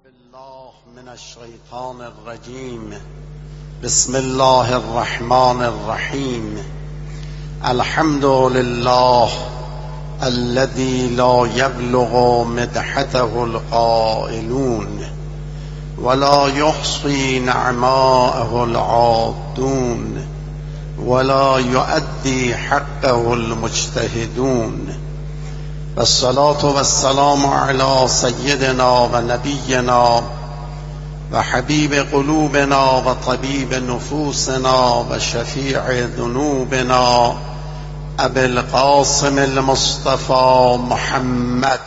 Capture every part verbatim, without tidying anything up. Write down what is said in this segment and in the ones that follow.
بالله من الشیطان الرجیم. بسم الله الرحمن الرحیم. الحمد لله الذي لا يبلغ مدحته القائلون ولا يحصي نعماءه العادون ولا يؤدي حقه المجتهدون. والصلاة والسلام على سيدنا ونبينا وحبيب قلوبنا وطبيب نفوسنا وشفيع ذنوبنا أبي القاسم المصطفى محمد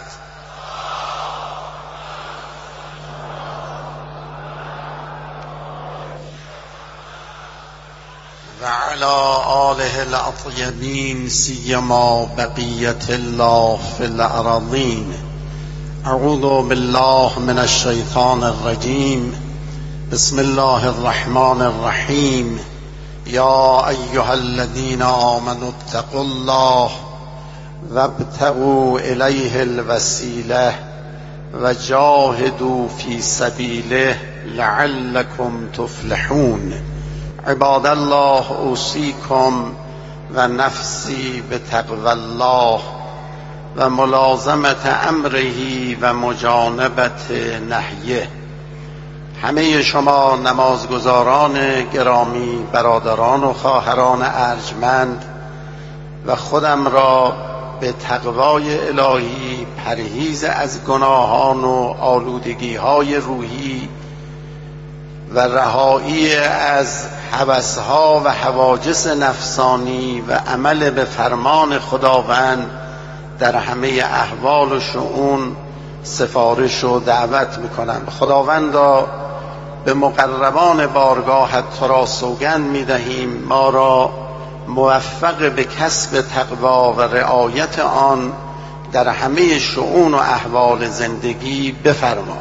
وعلى آله الأطيبين سيما بقية الله في الأراضين. أعوذ بالله من الشيطان الرجيم. بسم الله الرحمن الرحيم. يا أيها الذين آمنوا اتقوا الله وابتغوا إليه الوسيلة وجاهدوا في سبيله لعلكم تفلحون. عباد الله اوصيكم و نفسی بتقوى الله و ملازمت امره و مجانبت نهیه. همه شما نمازگزاران گرامی، برادران و خواهران ارجمند و خودم را به تقوای الهی، پرهیز از گناهان و آلودگی‌های روحی و رهایی از هوس‌ها و حواجس نفسانی و عمل به فرمان خداوند در همه احوال و شؤون سفارش و دعوت میکنم. خداوندا به مقربان بارگاهت تو را سوگند میدهیم ما را موفق به کسب تقوا و رعایت آن در همه شؤون و احوال زندگی بفرما.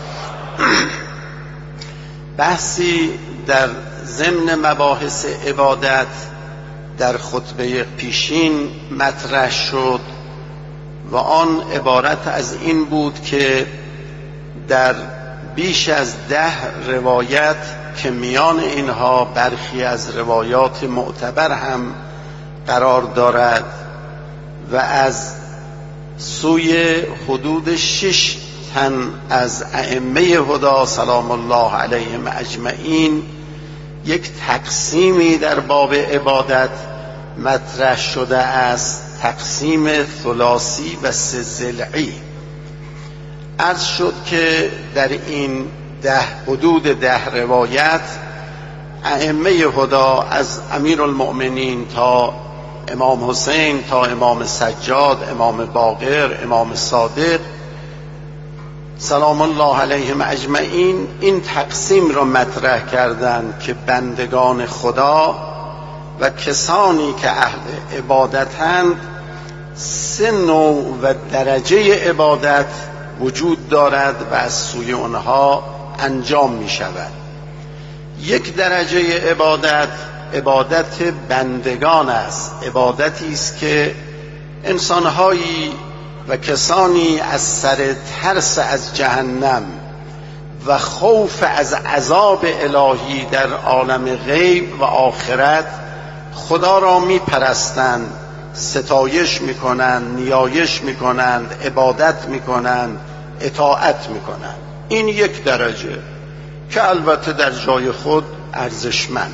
بحثی در ضمن مباحث عبادت در خطبه پیشین مطرح شد و آن عبارت از این بود که در بیش از ده روایت که میان اینها برخی از روایات معتبر هم قرار دارد و از سوی حدود شش تن از ائمه هدی سلام الله علیهم اجمعین یک تقسیمی در باب عبادت مطرح شده است، تقسیم ثلاثی و سه ضلعی. عرض شد که در این ده حدود ده روایت ائمه هدی از امیرالمؤمنین تا امام حسین تا امام سجاد، امام باقر، امام صادق سلام الله علیهم اجمعین این تقسیم را مطرح کردند که بندگان خدا و کسانی که اهل عبادتند سه نوع و درجه عبادت وجود دارد و از سوی آنها انجام می شود. یک درجه عبادت عبادت بندگان است، عبادتی است که انسانهایی و کسانی از سر ترس از جهنم و خوف از عذاب الهی در عالم غیب و آخرت خدا را می پرستند، ستایش می کنند، نیایش می کنند، عبادت می کنند، اطاعت می کنند. این یک درجه که البته در جای خود ارزشمند.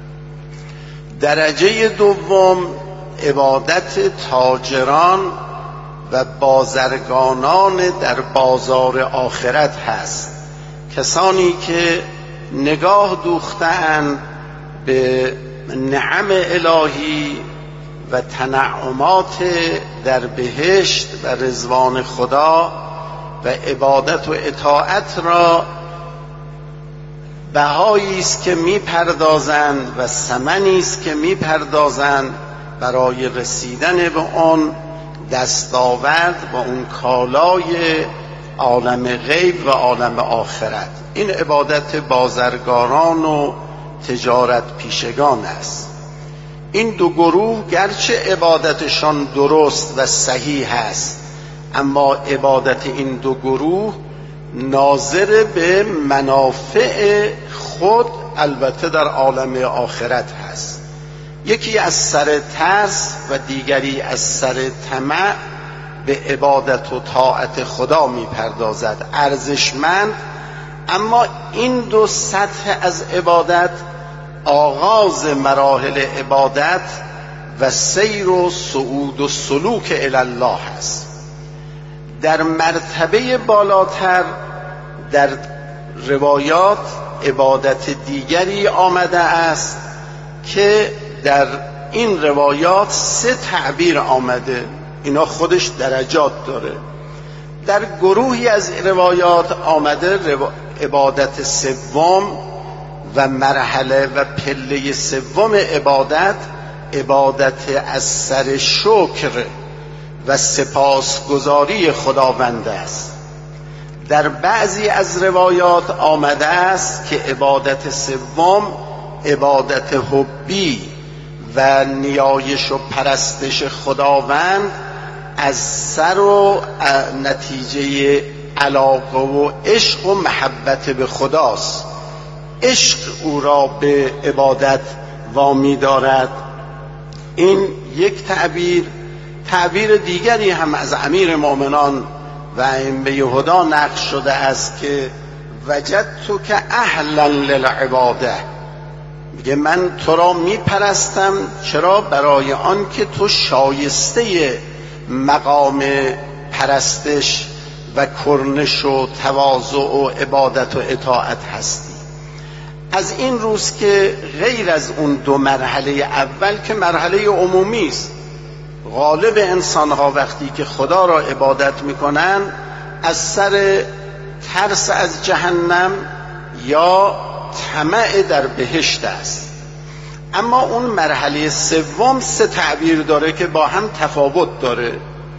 درجه دوم عبادت تاجران و بازرگانان در بازار آخرت هست، کسانی که نگاه دوخته‌اند به نعم الهی و تنعمات در بهشت و رضوان خدا و عبادت و اطاعت را بهایی است که میپردازند و ثمنی است که میپردازند برای رسیدن به آن دستاورد و اون کالای عالم غیب و عالم آخرت. این عبادت بازرگانان و تجارت پیشگان است. این دو گروه گرچه عبادتشان درست و صحیح است، اما عبادت این دو گروه ناظر به منافع خود البته در عالم آخرت هست. یکی از سر ترس و دیگری از سر طمع به عبادت و طاعت خدا میپردازد، ارزشمند. اما این دو سطح از عبادت آغاز مراحل عبادت و سیر و صعود و سلوک الی الله است. در مرتبه بالاتر در روایات عبادت دیگری آمده است که در این روایات سه تعبیر آمده، اینا خودش درجات داره. در گروهی از روایات آمده عبادت سوم و مرحله و پله سوم عبادت عبادت از سر شکر و سپاسگزاری خداوند است. در بعضی از روایات آمده است که عبادت سوم عبادت حبی و نیایش و پرستش خداوند از سر و نتیجه علاقه و عشق و محبت به خداست. عشق او را به عبادت وامی دارد. این یک تعبیر. تعبیر دیگری هم از امیر مؤمنان و ائمه هدی نقل شده است که وجدتک اهلا للعباده، میگه من تو را میپرستم. چرا؟ برای آن که تو شایسته مقام پرستش و کرنش و تواضع و عبادت و اطاعت هستی. از این روز که غیر از اون دو مرحله اول که مرحله عمومی است، غالب انسانها وقتی که خدا را عبادت میکنن از سر ترس از جهنم یا طمع در بهشت است. اما اون مرحله سوم سه تعبیر داره که با هم تفاوت داره.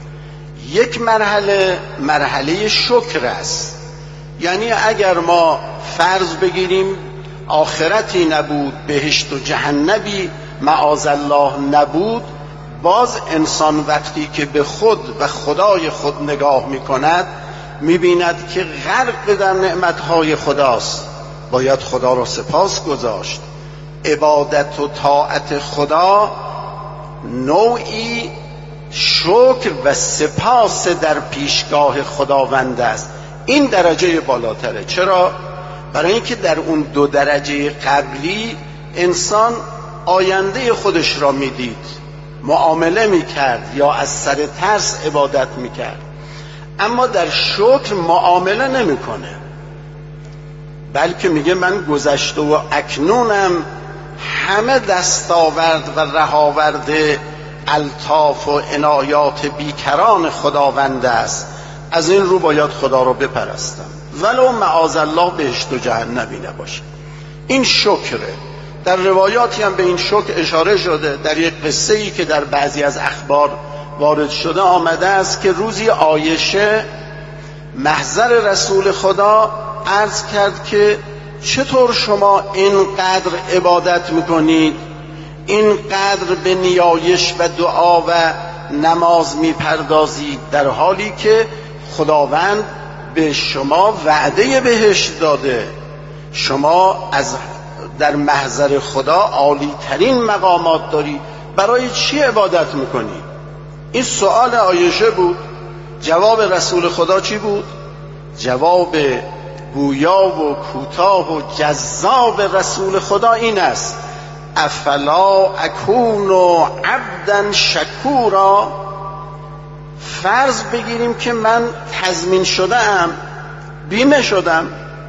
یک مرحله مرحله شکر است، یعنی اگر ما فرض بگیریم آخرتی نبود، بهشت و جهنمی معاذالله نبود، باز انسان وقتی که به خود و خدای خود نگاه میکند میبیند که غرق در نعمتهای خداست، باید خدا را سپاس گذاشت. عبادت و طاعت خدا نوعی شکر و سپاس در پیشگاه خداوند است. این درجه بالاتره. چرا؟ برای اینکه در اون دو درجه قبلی انسان آینده خودش را میدید، معامله میکرد یا از سر ترس عبادت میکرد. اما در شکر معامله نمیکنه، بلکه میگه من گذشته و اکنونم همه دستاورد و رهاورد الطاف و عنایات بیکران خداوند است. از این رو باید خدا رو بپرستم ولو معاذالله بهشت و جهنمی نباشه. این شکره. در روایاتی هم به این شکر اشاره شده. در یک قصه ای که در بعضی از اخبار وارد شده آمده است که روزی عایشه محضر رسول خدا عرض کرد که چطور شما اینقدر عبادت میکنید، اینقدر به نیایش و دعا و نماز میپردازید، در حالی که خداوند به شما وعده بهشت داده، شما از در محضر خدا عالی ترین مقامات داری، برای چی عبادت میکنی؟ این سؤال عایشه بود. جواب رسول خدا چی بود؟ جواب گویا و کوتاه و جذاب رسول خدا این است: افلا اکون عبدا شکورا. فرض بگیریم که من تضمین شدم، بیمه شدم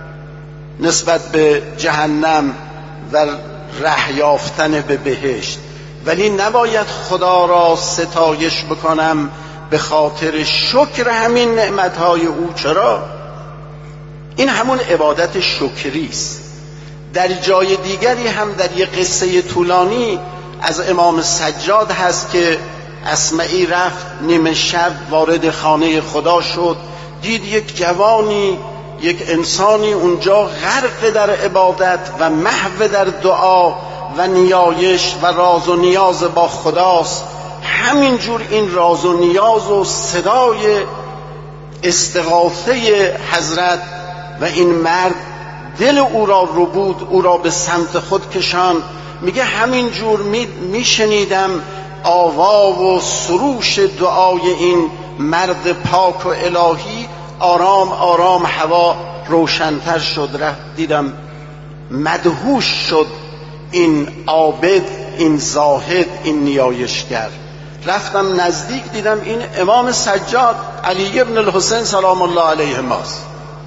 نسبت به جهنم و ره یافتن به بهشت، ولی نباید خدا را ستایش بکنم به خاطر شکر همین نعمتهای او. چرا؟ این همون عبادت شکری است. در جای دیگری هم در یک قصه طولانی از امام سجاد هست که اسمعی رفت نیمه شب وارد خانه خدا شد، دید یک جوانی، یک انسانی اونجا غرق در عبادت و محو در دعا و نیایش و راز و نیاز با خداست. همینجور این راز و نیاز و صدای استغاثه حضرت و این مرد دل او را رو بود، او را به سمت خود کشان. میگه همین جور میشنیدم می آوا و سروش دعای این مرد پاک و الهی. آرام آرام هوا روشنتر شد، رفت دیدم مدهوش شد این عابد، این زاهد، این نیایشگر. رفتم نزدیک دیدم این امام سجاد علی ابن الحسین سلام الله علیه ماست.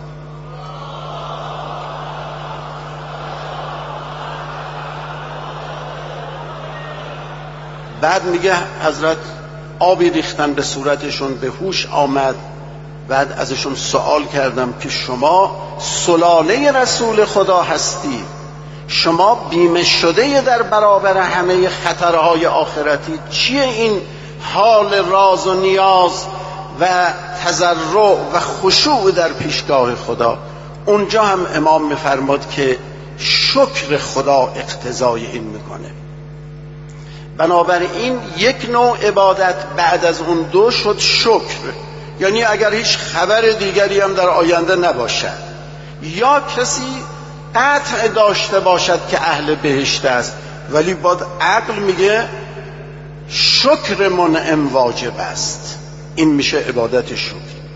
بعد میگه حضرت آبی ریختن به صورتشون، به هوش آمد. بعد ازشون سوال کردم که شما سلاله رسول خدا هستی، شما بیمه شده در برابر همه خطرهای آخرتی، چیه این حال راز و نیاز و تضرع و خشوع در پیشگاه خدا؟ اونجا هم امام میفرماد که شکر خدا اقتضای این میکنه. بنابراین یک نوع عبادت بعد از اون دو شد شکر، یعنی اگر هیچ خبر دیگری هم در آینده نباشد یا کسی قطع داشته باشد که اهل بهشت است، ولی باید عقل میگه شکر منعم واجب است، این میشه عبادت شکر.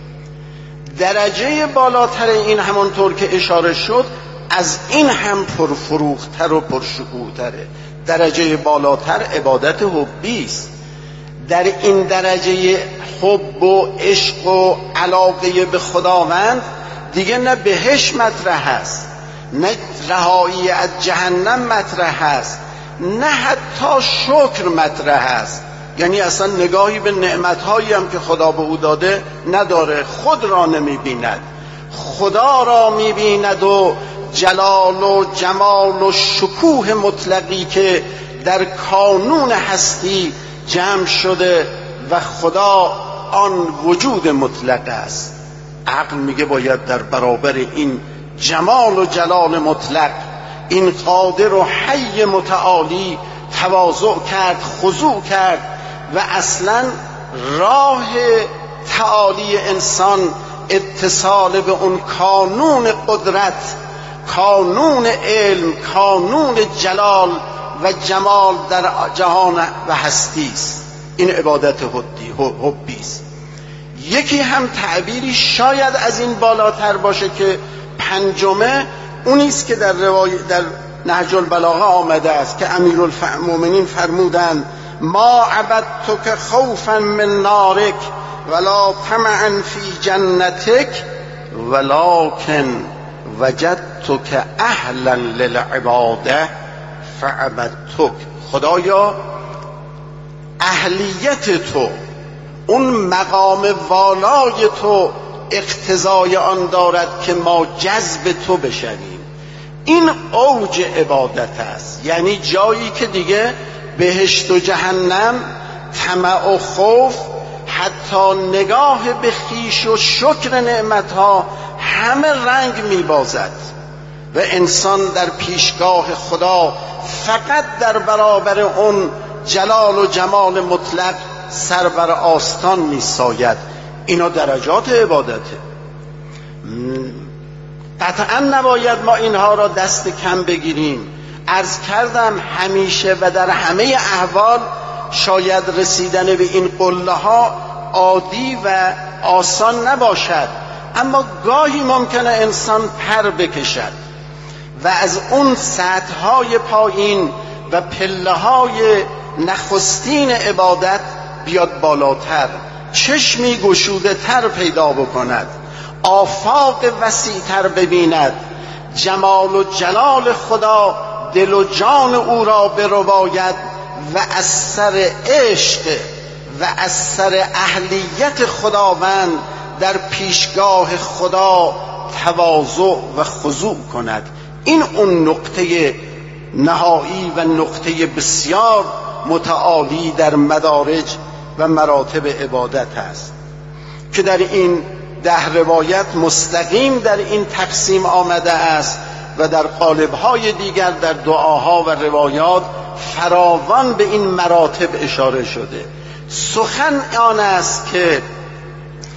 درجه بالاتر این همانطور که اشاره شد از این هم پرفروختر و پرشکوه‌تره. درجه بالاتر عبادت حبی است. در این درجه حب و عشق و علاقه به خداوند دیگه نه بهشت مطرح است، نه رهایی از جهنم مطرح است، نه حتی شکر مطرح است. یعنی اصلا نگاهی به نعمتهایی هم که خدا به او داده نداره، خود را نمیبیند، خدا را میبیند و جلال و جمال و شکوه مطلقی که در کانون هستی جمع شده و خدا آن وجود مطلق است. عقل میگه باید در برابر این جمال و جلال مطلق، این قادر و حی متعالی تواضع کرد، خضوع کرد و اصلا راه تعالی انسان اتصال به اون کانون قدرت، کانون علم، کانون جلال و جمال در جهان و هستی است. این عبادت حبی است. یکی هم تعبیری شاید از این بالاتر باشه که پنجمه اونی است که در روای در نهج البلاغه آمده است که امیرالمومنین فرمودند ما عبدتک خوفا من نارک ولا طمعا فی جنتک ولکن وجدتک اهلا للعباده فعبدتک. خدایا اهلیت تو، اون مقام والای تو اقتضای آن دارد که ما جذب تو بشویم. این اوج عبادت است، یعنی جایی که دیگه بهشت و جهنم، طمع و خوف، حتی نگاه به خویش و شکر نعمتها همه رنگ میبازد و انسان در پیشگاه خدا فقط در برابر اون جلال و جمال مطلق سر بر آستان میساید. اینا درجات عبادته. قطعا نباید ما اینها را دست کم بگیریم. عرض کردم همیشه و در همه احوال شاید رسیدن به این قله ها عادی و آسان نباشد، اما گاهی ممکنه انسان پر بکشد و از اون سطح‌های پایین و پله‌های نخستین عبادت بیاد بالاتر، چشمی گشوده تر پیدا بکند، آفاق وسیع‌تر ببیند، جمال و جلال خدا دل و جان او را برباید و از سر عشق و از سر اهلیت خداوند در پیشگاه خدا تواضع و خضوع کند. این اون نقطه نهایی و نقطه بسیار متعالی در مدارج و مراتب عبادت است که در این ده روایت مستقیم در این تقسیم آمده است و در قالب‌های دیگر در دعاها و روایات فراوان به این مراتب اشاره شده. سخن آن است که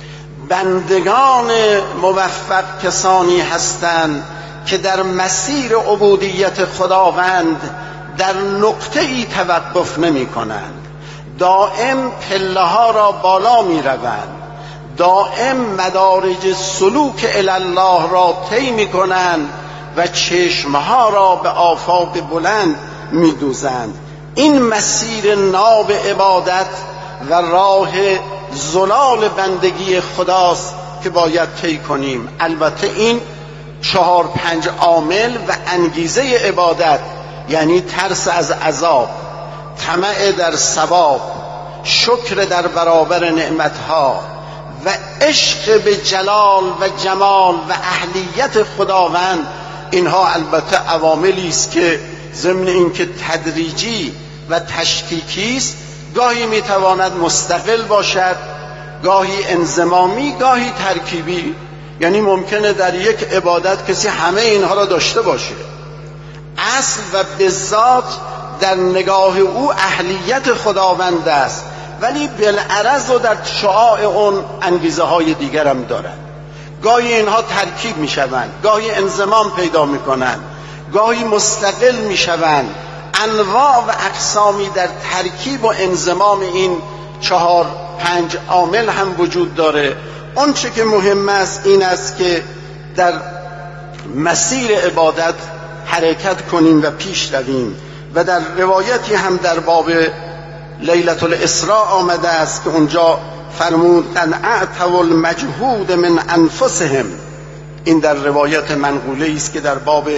بندگان موفق کسانی هستند که در مسیر عبودیت خداوند در نقطه ای توقف نمی کنند، دائم پله ها را بالا می روند، دائم مدارج سلوک الی الله را طی می کنند و چشمها را به آفاق بلند می دوزند. این مسیر ناب عبادت و راه زلال بندگی خداست که باید طی کنیم. البته این چهار پنج عامل و انگیزه عبادت، یعنی ترس از عذاب، طمع در ثواب، شکر در برابر نعمتها و عشق به جلال و جمال و اهلیت خداوند، اینها البته عواملی است که ضمن اینکه تدریجی و تشکیکی است، گاهی میتواند مستقل باشد، گاهی انضمامی، گاهی ترکیبی. یعنی ممکنه در یک عبادت کسی همه اینها را داشته باشه، اصل و بذات در نگاه او اهلیت خداوند است، ولی بالعرض و در شعاع اون انگیزه های دیگر هم دارد. گاهی اینها ترکیب می شوند، گاهی انضمام پیدا می کنند، گاهی مستقل می شوند. انواع و اقسامی در ترکیب و انضمام این چهار پنج عامل هم وجود داره. اون چه که مهم است این است که در مسیر عبادت حرکت کنیم و پیش رویم. و در روایتی هم در باب لیلة الاسراء آمده است که اونجا فرمود ان اعتوا المجهود من انفسهم. این در روایت منقوله است که در باب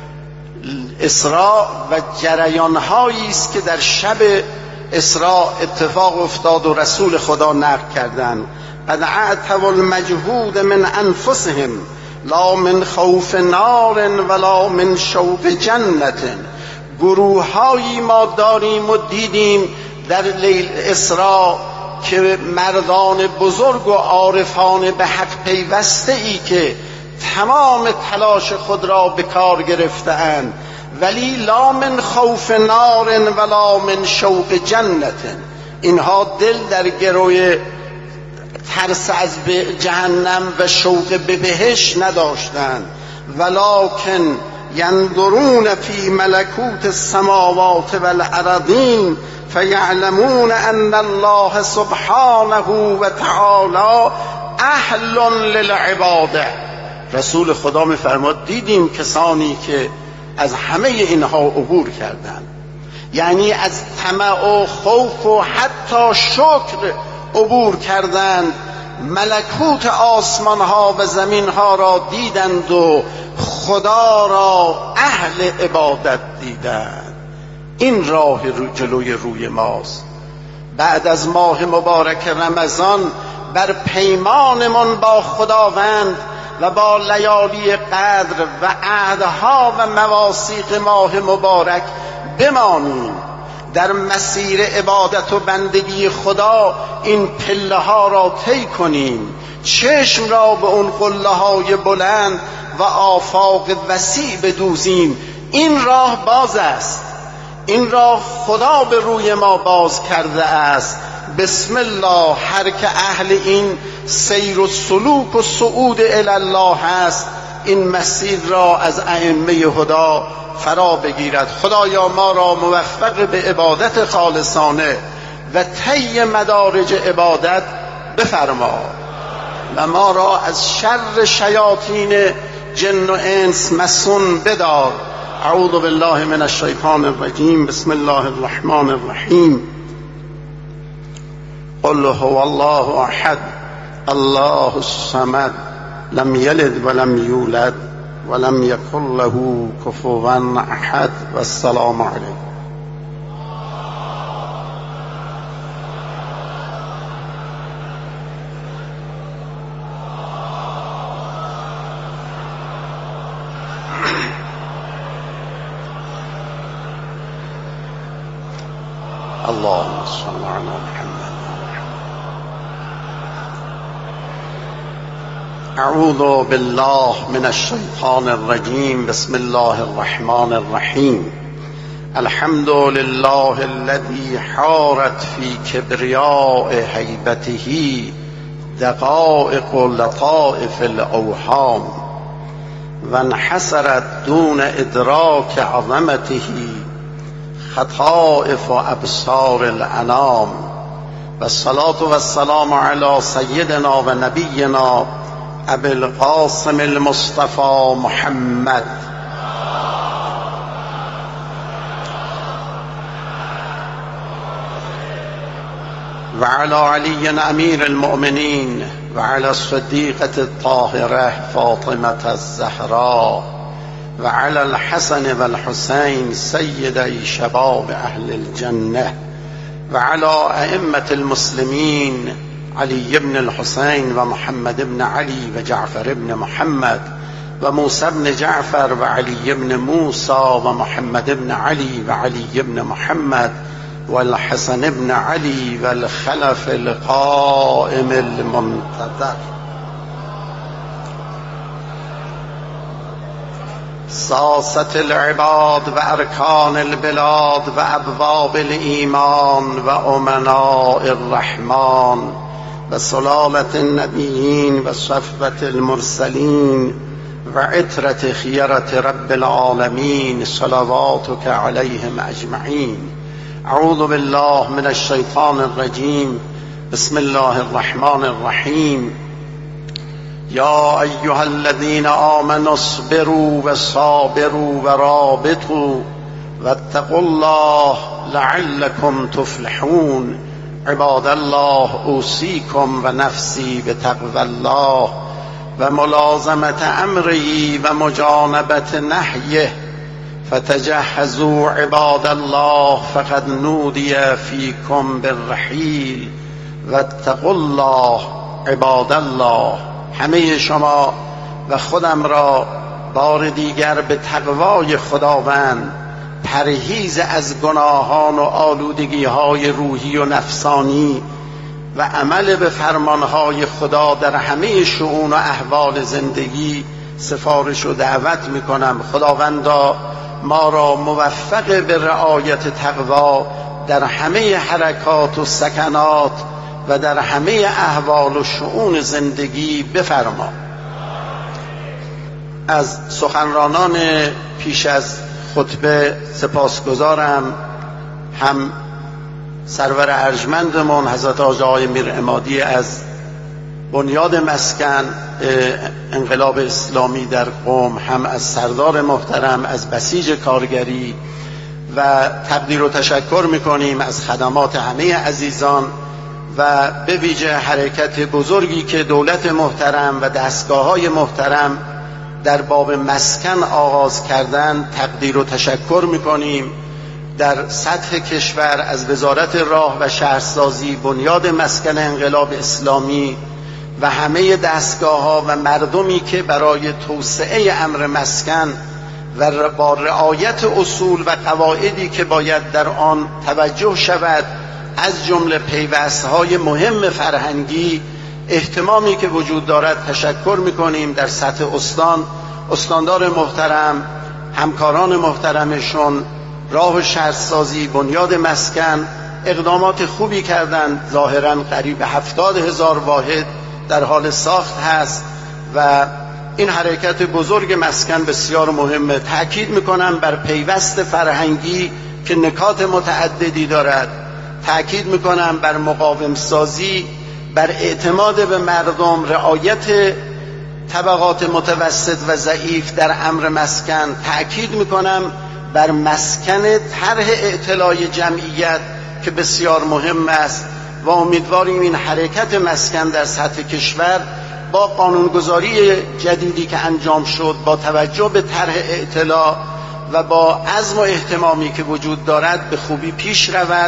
اسراء و جریانهایی است که در شب اسراء اتفاق افتاد و رسول خدا نقل کردند. قد اعتوا المجهود من انفسهم لا من خوف نار ولا من شوق جنت. گروههایی ما داریم و دیدیم در لیل اسراء که مردان بزرگ و عارفان به حق پیوسته ای که تمام تلاش خود را به کار گرفته‌اند، ولی لا من خوف نار ولا من شوق جنت. اینها دل در گروی ترس از جهنم و شوق به بهشت نداشتند، ولکن ينظرون في ملكوت السماوات والأرضين فيعلمون أن الله سبحانه وتعالى أهل للعبادة. رسول خدا می‌فرماد دیدیم کسانی که از همه اینها عبور کردند، یعنی از طمع و خوف و حتی شکر عبور کردند، ملکوت آسمان ها و زمین ها را دیدند و خدا را اهل عبادت دیدند. این راه رو جلوی روی ماست. بعد از ماه مبارک رمضان بر پیمانمان با خداوند و با لیالی قدر و عهدها و مواثیق ماه مبارک بمانیم، در مسیر عبادت و بندگی خدا این پله ها را طی کنیم، چشم را به اون قله های بلند و آفاق وسیع بدوزیم. این راه باز است، این راه خدا به روی ما باز کرده است. بسم الله. هر که اهل این سیر و سلوک و صعود الی الله است، این مسیر را از ائمه هدا فرا بگیرد. خدایا ما را موفق به عبادت خالصانه و طی مدارج عبادت بفرما و ما را از شر شیاطین جن و انس مسون بدار. اعوذ بالله من الشیطان الرجیم. بسم الله الرحمن الرحیم. قل هو الله احد الله الصمد لم یلد ولم یولد ولم یکن له کفوا احد. و السلام علیکم. اللهم صل على محمد. اعوذ بالله من الشیطان الرجیم. بسم الله الرحمن الرحیم. الحمد لله الذي حارت في كبرياء هيبته دقائق و لطائف الاوهام و انحسرت دون ادراک عظمته خطائف و ابصار الانام. و الصلاة و السلام علی سیدنا و نبینا ابی القاسم المصطفى محمد و علی علی امیر المؤمنین و علی الصدیقة الطاهرة فاطمة الزهراء و علی الحسن و الحسین سیدی شباب اهل الجنة و علی ائمة المسلمین علی بن الحسین و محمد بن علی و جعفر بن محمد و موسی بن جعفر و علی بن موسی و محمد بن علی و علی بن محمد و الحسن بن علی و الخلف القائم المنتظر. ساسة العباد و ارکان البلاد و ابواب الایمان و امناء الرحمن و سلالة النبیین و صفوة المرسلین و عترة خیرة رب العالمین صلواتک علیهم اجمعین. اعوذ بالله من الشیطان الرجیم. بسم الله الرحمن الرحیم. یا ایها الذین آمنوا اصبروا و صابروا و رابطوا واتقوا الله لعلكم تفلحون. عباد الله اوصیکم و نفسی بتقوی الله و ملازمت امره و مجانبت نهیه. فتجهزوا عباد الله فقد نودی فیکم بالرحیل واتقوا الله عباد الله. همه شما و خودم را بار دیگر به تقوای خداوند، پرهیز از گناهان و آلودگی‌های روحی و نفسانی و عمل به فرمانهای خدا در همه شؤون و احوال زندگی سفارش و دعوت می‌کنم. خداوندا ما را موفق به رعایت تقوا در همه حرکات و سکنات و در همه احوال و شؤون زندگی بفرما. از سخنرانان پیش از خطبه سپاسگزارم. هم سرور ارجمندمون حضرت آقای میر عمادی از بنیاد مسکن انقلاب اسلامی در قم، هم از سردار محترم از بسیج کارگری و تقدیر و تشکر میکنیم از خدمات همه عزیزان و به ویژه حرکت بزرگی که دولت محترم و دستگاه‌های محترم در باب مسکن آغاز کردن تقدیر و تشکر میکنیم. در سطح کشور از وزارت راه و شهرسازی، بنیاد مسکن انقلاب اسلامی و همه دستگاه‌ها و مردمی که برای توسعه امر مسکن و با رعایت اصول و قواعدی که باید در آن توجه شود، از جمله پیوست‌های مهم فرهنگی، اهتمامی که وجود دارد تشکر می‌کنیم. در سطح استان، استاندار محترم، همکاران محترمشون، راه و شهرسازی، بنیاد مسکن اقدامات خوبی کردند. ظاهراً قریب هفتاد هزار واحد در حال ساخت هست و این حرکت بزرگ مسکن بسیار مهمه. تأکید میکنم بر پیوست فرهنگی که نکات متعددی دارد. تأکید میکنم بر مقاوم سازی، بر اعتماد به مردم، رعایت طبقات متوسط و ضعیف در امر مسکن. تأکید میکنم بر مسکن طرح ائتلاع جمعیت که بسیار مهم است و امیدواریم این حرکت مسکن در سطح کشور با قانونگذاری جدیدی که انجام شد، با توجه به طرح ائتلاع و با عزم و اهتمامی که وجود دارد به خوبی پیش رود.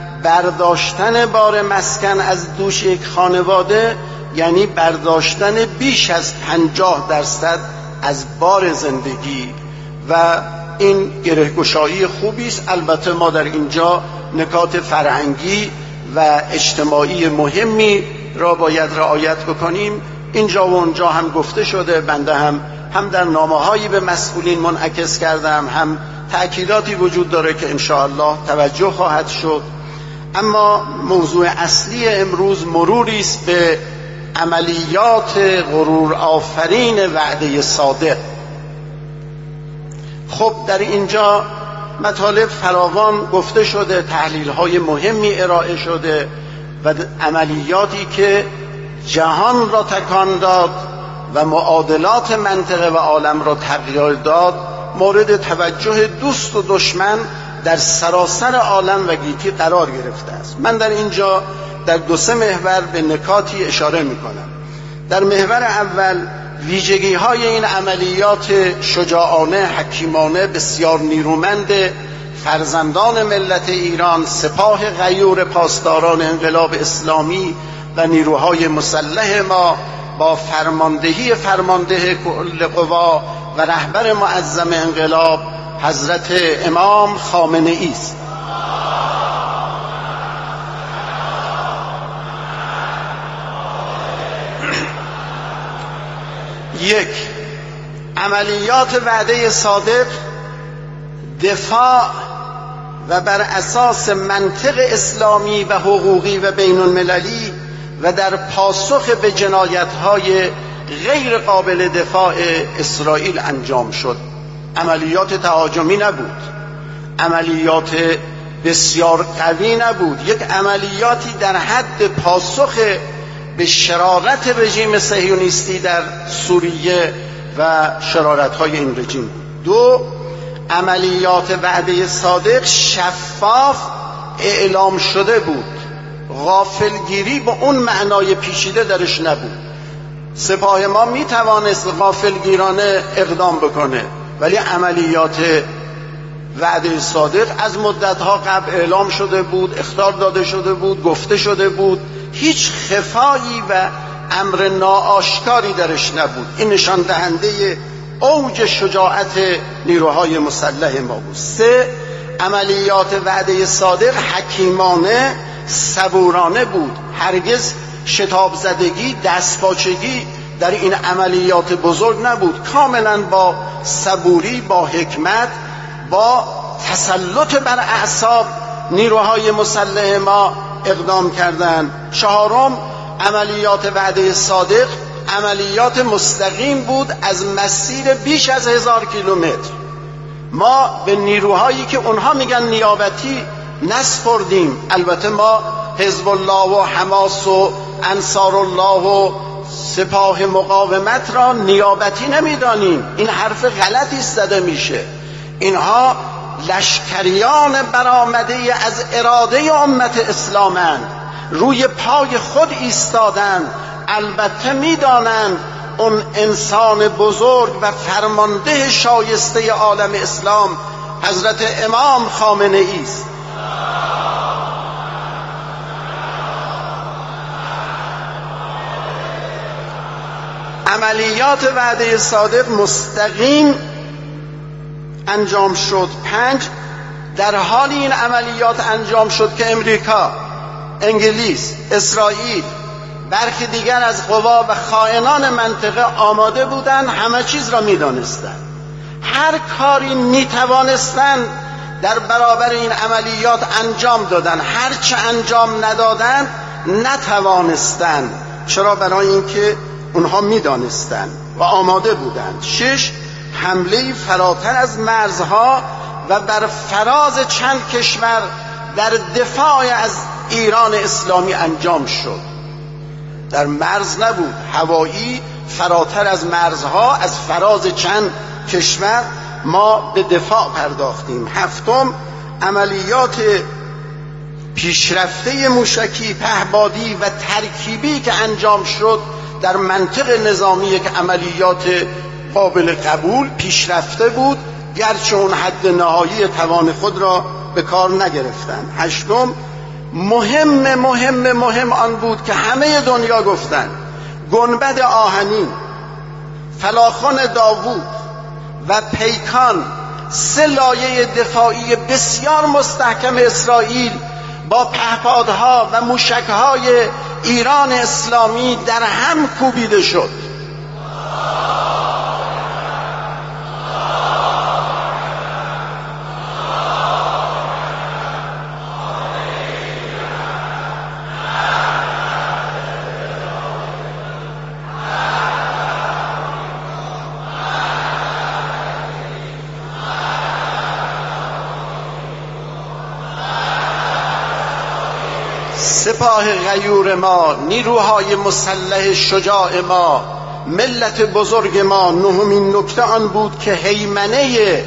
برداشتن بار مسکن از دوش یک خانواده یعنی برداشتن بیش از پنجاه درصد از بار زندگی و این گرهگشایی خوبی است. البته ما در اینجا نکات فرهنگی و اجتماعی مهمی را باید رعایت بکنیم. اینجا و اونجا هم گفته شده، بنده هم هم در نامه‌هایی به مسئولین منعکس کردم، هم تأکیداتی وجود داره که انشاءالله توجه خواهد شد. اما موضوع اصلی امروز مروری است به عملیات غرور آفرین وعده صادق. خب در اینجا مطالب فراوان گفته شده، تحلیل های مهمی ارائه شده و عملیاتی که جهان را تکان داد و معادلات منطقه و عالم را تغییر داد مورد توجه دوست و دشمن در سراسر عالم و گیتی قرار گرفته است. من در اینجا در دو سه محور به نکاتی اشاره می کنم. در محور اول ویژگی های این عملیات شجاعانه، حکیمانه، بسیار نیرومند فرزندان ملت ایران، سپاه غیور پاسداران انقلاب اسلامی و نیروهای مسلح ما با فرماندهی فرمانده کل قوا و رهبر معظم انقلاب حضرت امام خامنه ای است. یک، عملیات وعده صادق دفاع و بر اساس منطق اسلامی و حقوقی و بین المللی و در پاسخ به جنایت‌های غیر قابل دفاع اسرائیل انجام شد. عملیات تهاجمی نبود، عملیات بسیار قوی نبود، یک عملیاتی در حد پاسخ به شرارت رژیم صهیونیستی در سوریه و شرارت‌های این رژیم بود. دو، عملیات وعده صادق شفاف اعلام شده بود، غافلگیری به اون معنای پیچیده درش نبود. سپاه ما می توانست غافلگیرانه اقدام بکنه، ولی عملیات وعده صادق از مدتها قبل اعلام شده بود، اخطار داده شده بود، گفته شده بود، هیچ خفایی و امر ناآشکاری درش نبود. این نشان دهنده اوج شجاعت نیروهای مسلح ما بود. سه، عملیات وعده صادق حکیمانه، صبورانه بود. هرگز شتاب زدگی، دستپاچگی در این عملیات بزرگ نبود. کاملا با صبوری، با حکمت، با تسلط بر اعصاب نیروهای مسلح ما اقدام کردند. چهارم، عملیات وعده صادق عملیات مستقیم بود از مسیر بیش از هزار کیلومتر. ما به نیروهایی که اونها میگن نیابتی نسپردیم. البته ما حزب الله و حماس و انصار الله و سپاه مقاومت را نیابتی نمیدانیم. این حرف غلطی زده میشه. اینها لشکریان برآمده از اراده امت اسلامند، روی پای خود ایستادند. البته میدانند اون انسان بزرگ و فرمانده شایسته عالم اسلام حضرت امام خامنه ای است. عملیات وعده صادق مستقیم انجام شد. پنج، در حال این عملیات انجام شد که امریکا، انگلیس، اسرائیل، برخی دیگر از قوا و خائنان منطقه آماده بودند، همه چیز را می‌دانستند، هر کاری می‌توانستند در برابر این عملیات انجام دادند، هر چه انجام ندادند نتوانستند. چرا؟ برای اینکه اونها می‌دانستند و آماده بودند. شش، حمله فراتر از مرزها و بر فراز چند کشور در دفاع از ایران اسلامی انجام شد. در مرز نبود، هوایی، فراتر از مرزها، از فراز چند کشور ما به دفاع پرداختیم. هفتم، عملیات پیشرفته موشکی، پهپادی و ترکیبی که انجام شد در منطق نظامی که عملیات قابل قبول پیشرفته بود، گرچه اون حد نهایی توان خود را به کار نگرفتند. هشتم، مهم مهم مهم آن بود که همه دنیا گفتند گنبد آهنین، فلاخن داوود و پیکان، سه لایه دفاعی بسیار مستحکم اسرائیل با پهپادها و موشکهای ایران اسلامی در هم کوبیده شد. سپاه غیور ما، نیروهای مسلح شجاع ما، ملت بزرگ ما، نهمین نکته آن بود که هیمنه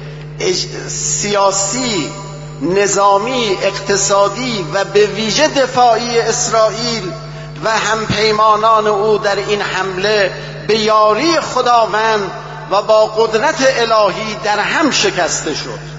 سیاسی، نظامی، اقتصادی و به ویژه دفاعی اسرائیل و همپیمانان او در این حمله به یاری خداوند و با قدرت الهی در هم شکسته شد.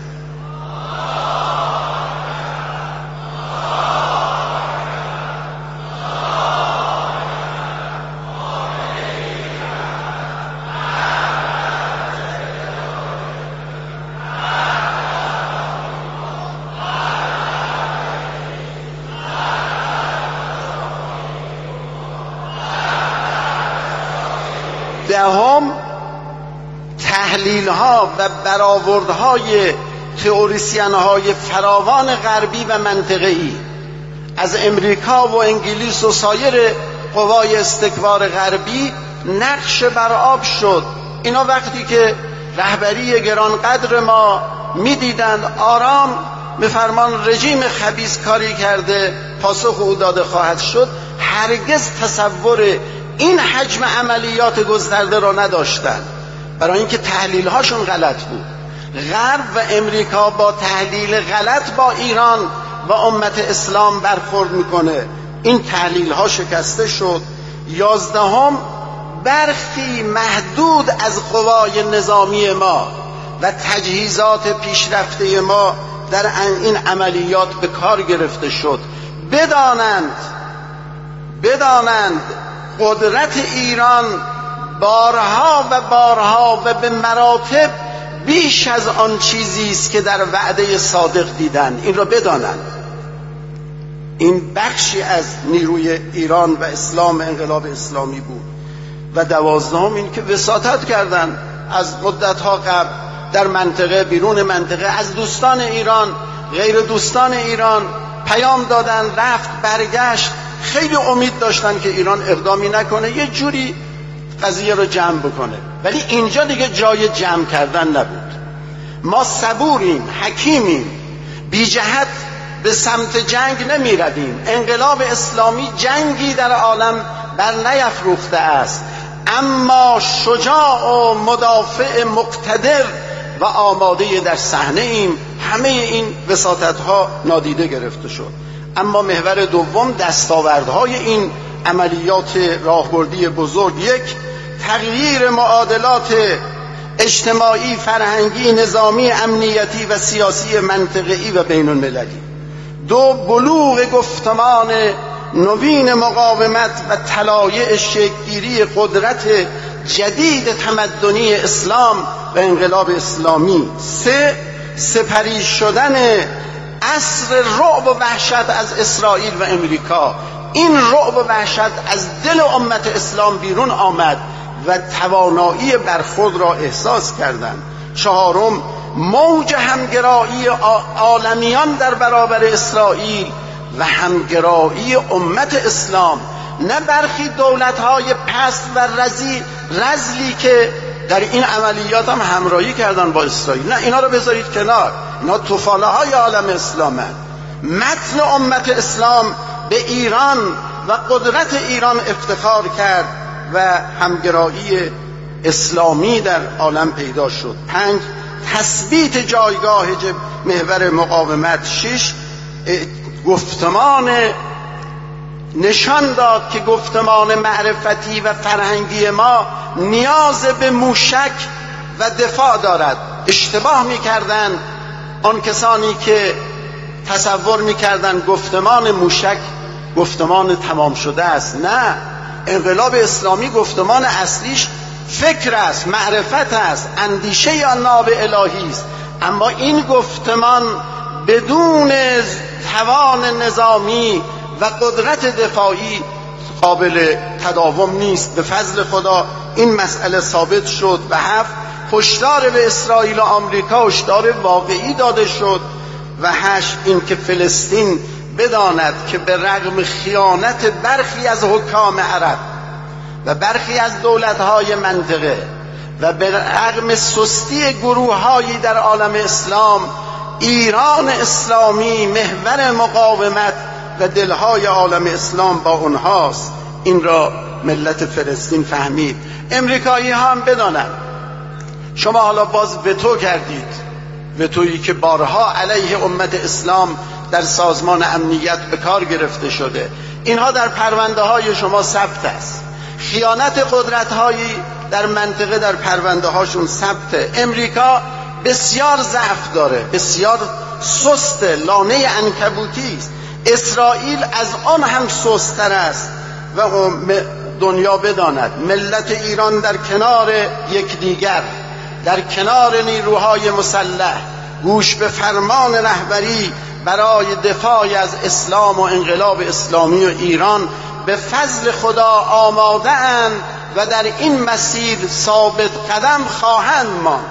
دهم، تحلیل ها و برآوردهای تئوریسین های فراوان غربی و منطقه‌ای از امریکا و انگلیس و سایر قوای استکبار غربی نقش بر آب شد. اینا وقتی که رهبری گرانقدر ما میدیدند آرام به فرمان رژیم خبیث کاری کرده، پاسخ او داده خواهد شد، هرگز تصور این حجم عملیات گسترده را نداشتند، برای اینکه تحلیل هاشون غلط بود. غرب و امریکا با تحلیل غلط با ایران و امت اسلام برخورد میکنه. این تحلیل ها شکسته شد. یازدهم، برخی محدود از قوای نظامی ما و تجهیزات پیشرفته ما در این عملیات به کار گرفته شد. بدانند بدانند قدرت ایران بارها و بارها و به مراتب بیش از آن چیزی است که در وعده صادق دیدن. این را بدانند. این بخشی از نیروی ایران و اسلام، انقلاب اسلامی بود. و دوازدهم، این که وساطت کردند از مدتها قبل در منطقه، بیرون منطقه، از دوستان ایران، غیر دوستان ایران پیام دادن، رفت برگشت، خیلی امید داشتن که ایران اقدامی نکنه، یه جوری قضیه رو جمع بکنه. ولی اینجا دیگه جای جمع کردن نبود. ما صبوریم، حکیمیم، بی جهت به سمت جنگ نمی رویم. انقلاب اسلامی جنگی در عالم بر نیفروخته است، اما شجاع و مدافع مقتدر و آماده در صحنه ایم. همه این وساطت ها نادیده گرفته شد. اما محور دوم، دستاوردهای این عملیات راهبردی بزرگ: یک، تغییر معادلات اجتماعی، فرهنگی، نظامی، امنیتی و سیاسی منطقه‌ای و بین المللی. دو، بلوغ گفتمان نوین مقاومت و طلایع شکل‌گیری قدرت جدید تمدنی اسلام و انقلاب اسلامی. سه، سپری شدن عصر رعب و وحشت از اسرائیل و امریکا. این رعب و وحشت از دل امت اسلام بیرون آمد و توانایی برخورد را احساس کردند. چهارم، موج همگرایی عالمیان در برابر اسرائیل و همگرایی امت اسلام، نه برخی دولت‌های پست و رزی رزلی که در این عملیات هم همراهی کردن با اسرائیل. نه، اینا رو بذارید کنار. اینا طفاله های عالم اسلامه. متن امت اسلام به ایران و قدرت ایران افتخار کرد و همگرایی اسلامی در عالم پیدا شد. پنج، تثبیت جایگاه محور مقاومت. شش، گفتمان نشان داد که گفتمان معرفتی و فرهنگی ما نیاز به موشک و دفاع دارد. اشتباه می‌کردند آن کسانی که تصور می‌کردند گفتمان موشک گفتمان تمام شده است. نه، انقلاب اسلامی گفتمان اصلیش فکر است، معرفت است، اندیشه یا ناب الهی است. اما این گفتمان بدون توان نظامی و قدرت دفاعی قابل تداوم نیست. به فضل خدا این مسئله ثابت شد. و هفت، هشدار به اسرائیل و آمریکا، هشدار واقعی داده شد. و هشت، این که فلسطین بداند که به رغم خیانت برخی از حکام عرب و برخی از دولت‌های منطقه و به رغم سستی گروه‌هایی در عالم اسلام، ایران اسلامی محور مقاومت و دلهای عالم اسلام با اونهاست. این را ملت فلسطین فهمید. امریکایی ها هم بدانند. شما حالا باز وتو کردید، وتویی که بارها علیه امت اسلام در سازمان امنیت به کار گرفته شده. اینها در پرونده های شما ثبت است. خیانت قدرت هایی در منطقه در پرونده هاشون ثبته. امریکا بسیار ضعف داره، بسیار سست، لانه عنکبوتی است. اسرائیل از آن هم سست‌تر است و دنیا بداند ملت ایران در کنار یکدیگر، در کنار نیروهای مسلح، گوش به فرمان رهبری برای دفاع از اسلام و انقلاب اسلامی و ایران به فضل خدا آماده اند و در این مسیر ثابت قدم خواهند ماند.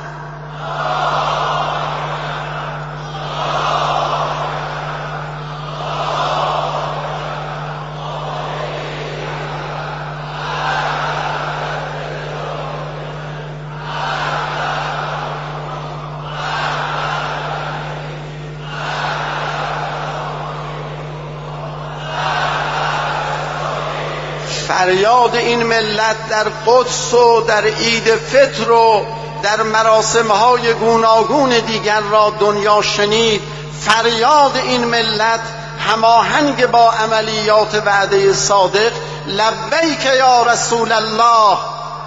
فریاد این ملت در قدس و در عید فطر و در مراسم‌های گوناگون دیگر را دنیا شنید. فریاد این ملت هماهنگ با عملیات وعده صادق لبیک یا رسول الله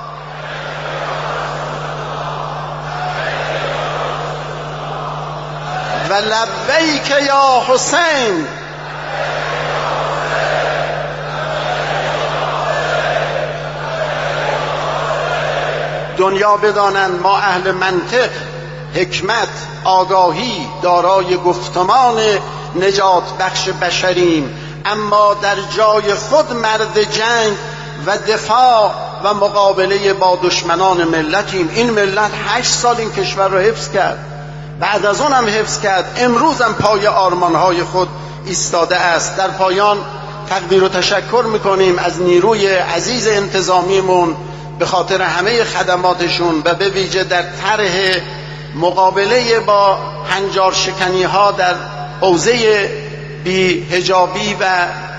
و لبیک یا حسین. دنیا بدانند ما اهل منطق، حکمت، آگاهی، دارای گفتمان نجات بخش بشریم، اما در جای خود مرد جنگ و دفاع و مقابله با دشمنان ملتیم. این ملت هشت سال این کشور را حفظ کرد، بعد از اون هم حفظ کرد، امروز هم پای آرمانهای خود ایستاده است. در پایان تقدیر و تشکر میکنیم از نیروی عزیز انتظامیمون به خاطر همه خدماتشون و به ویژه در طرح مقابله با هنجار شکنی ها در حوزه بی حجابی و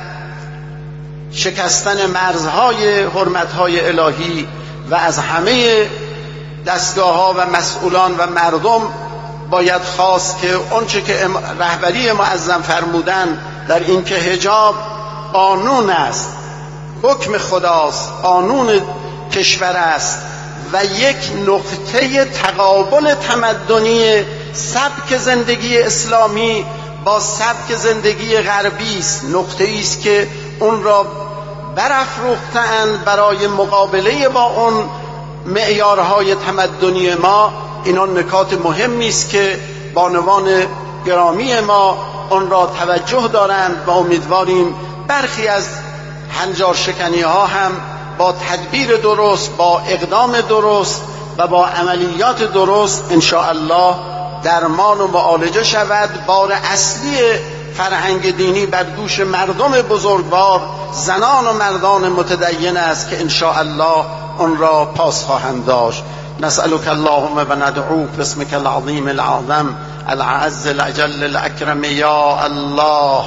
شکستن مرزهای حرمتهای الهی و از همه دستگاه ها و مسئولان و مردم باید خواست که اونچه که رهبری معظم فرمودن در این که حجاب قانون است، حکم خداست، قانون کشور است و یک نقطه تقابل تمدنی سبک زندگی اسلامی با سبک زندگی غربی است. نقطه‌ای است که اون را برافروخته‌اند برای مقابله با اون معیارهای تمدنی ما. اینا نکات مهمی است که بانوان گرامی ما اون را توجه دارند و امیدواریم برخی از هنجار شکنی ها هم با تدبیر درست، با اقدام درست و با عملیات درست ان شاء الله درمان و معالجه شود. بار اصلی فرهنگ دینی بر دوش مردم بزرگوار، زنان و مردان متدین است که ان شاء الله اون را پاس خواهند داشت. نسألك اللهم و ندعوك باسمك العظیم العظم العز الاجل الاکرم یا الله.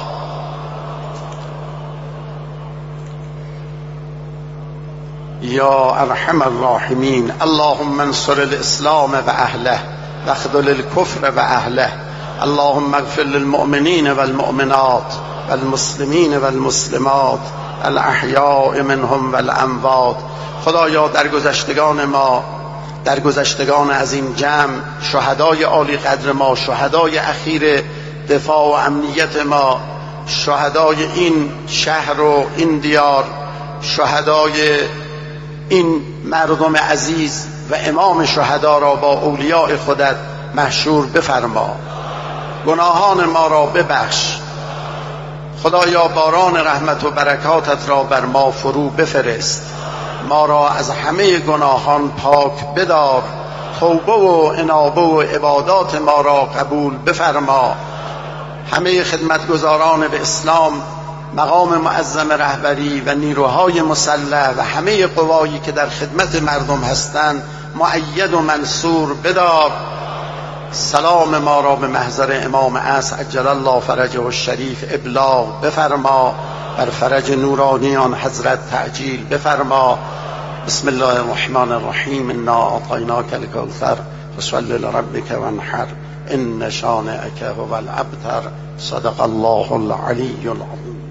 یا ارحم الراحمین. اللهم انصر الاسلام و اهله واخذل الكفر و اهله. اللهم اغفر للمؤمنین والمؤمنات والمسلمین والمسلمات الاحیاء منهم والاموات. خدایا در گذشتگان ما، در گذشتگان از این جمع، شهدای عالی قدر ما، شهدای اخیر دفاع و امنیت ما، شهدای این شهر و این دیار، شهدای این مردم عزیز و امام شهدا را با اولیاء خودت محشور بفرما. گناهان ما را ببخش. خدایا باران رحمت و برکاتت را بر ما فرو بفرست. ما را از همه گناهان پاک بدار. توبه و انابه و عبادات ما را قبول بفرما. همه خدمتگزاران به اسلام، مقام معظم رهبری و نیروهای مسلح و همه قوایی که در خدمت مردم هستند مؤید و منصور بدار. سلام ما را به محضر امام عصر عجل الله فرجه الشریف ابلاغ بفرما، بر فرج نورانیان حضرت تعجیل بفرما. بسم الله الرحمن الرحیم. انا اعطیناک الکوثر فصل لربک وانحر ان شانئک هو الابتر. صدق الله العلی العظیم.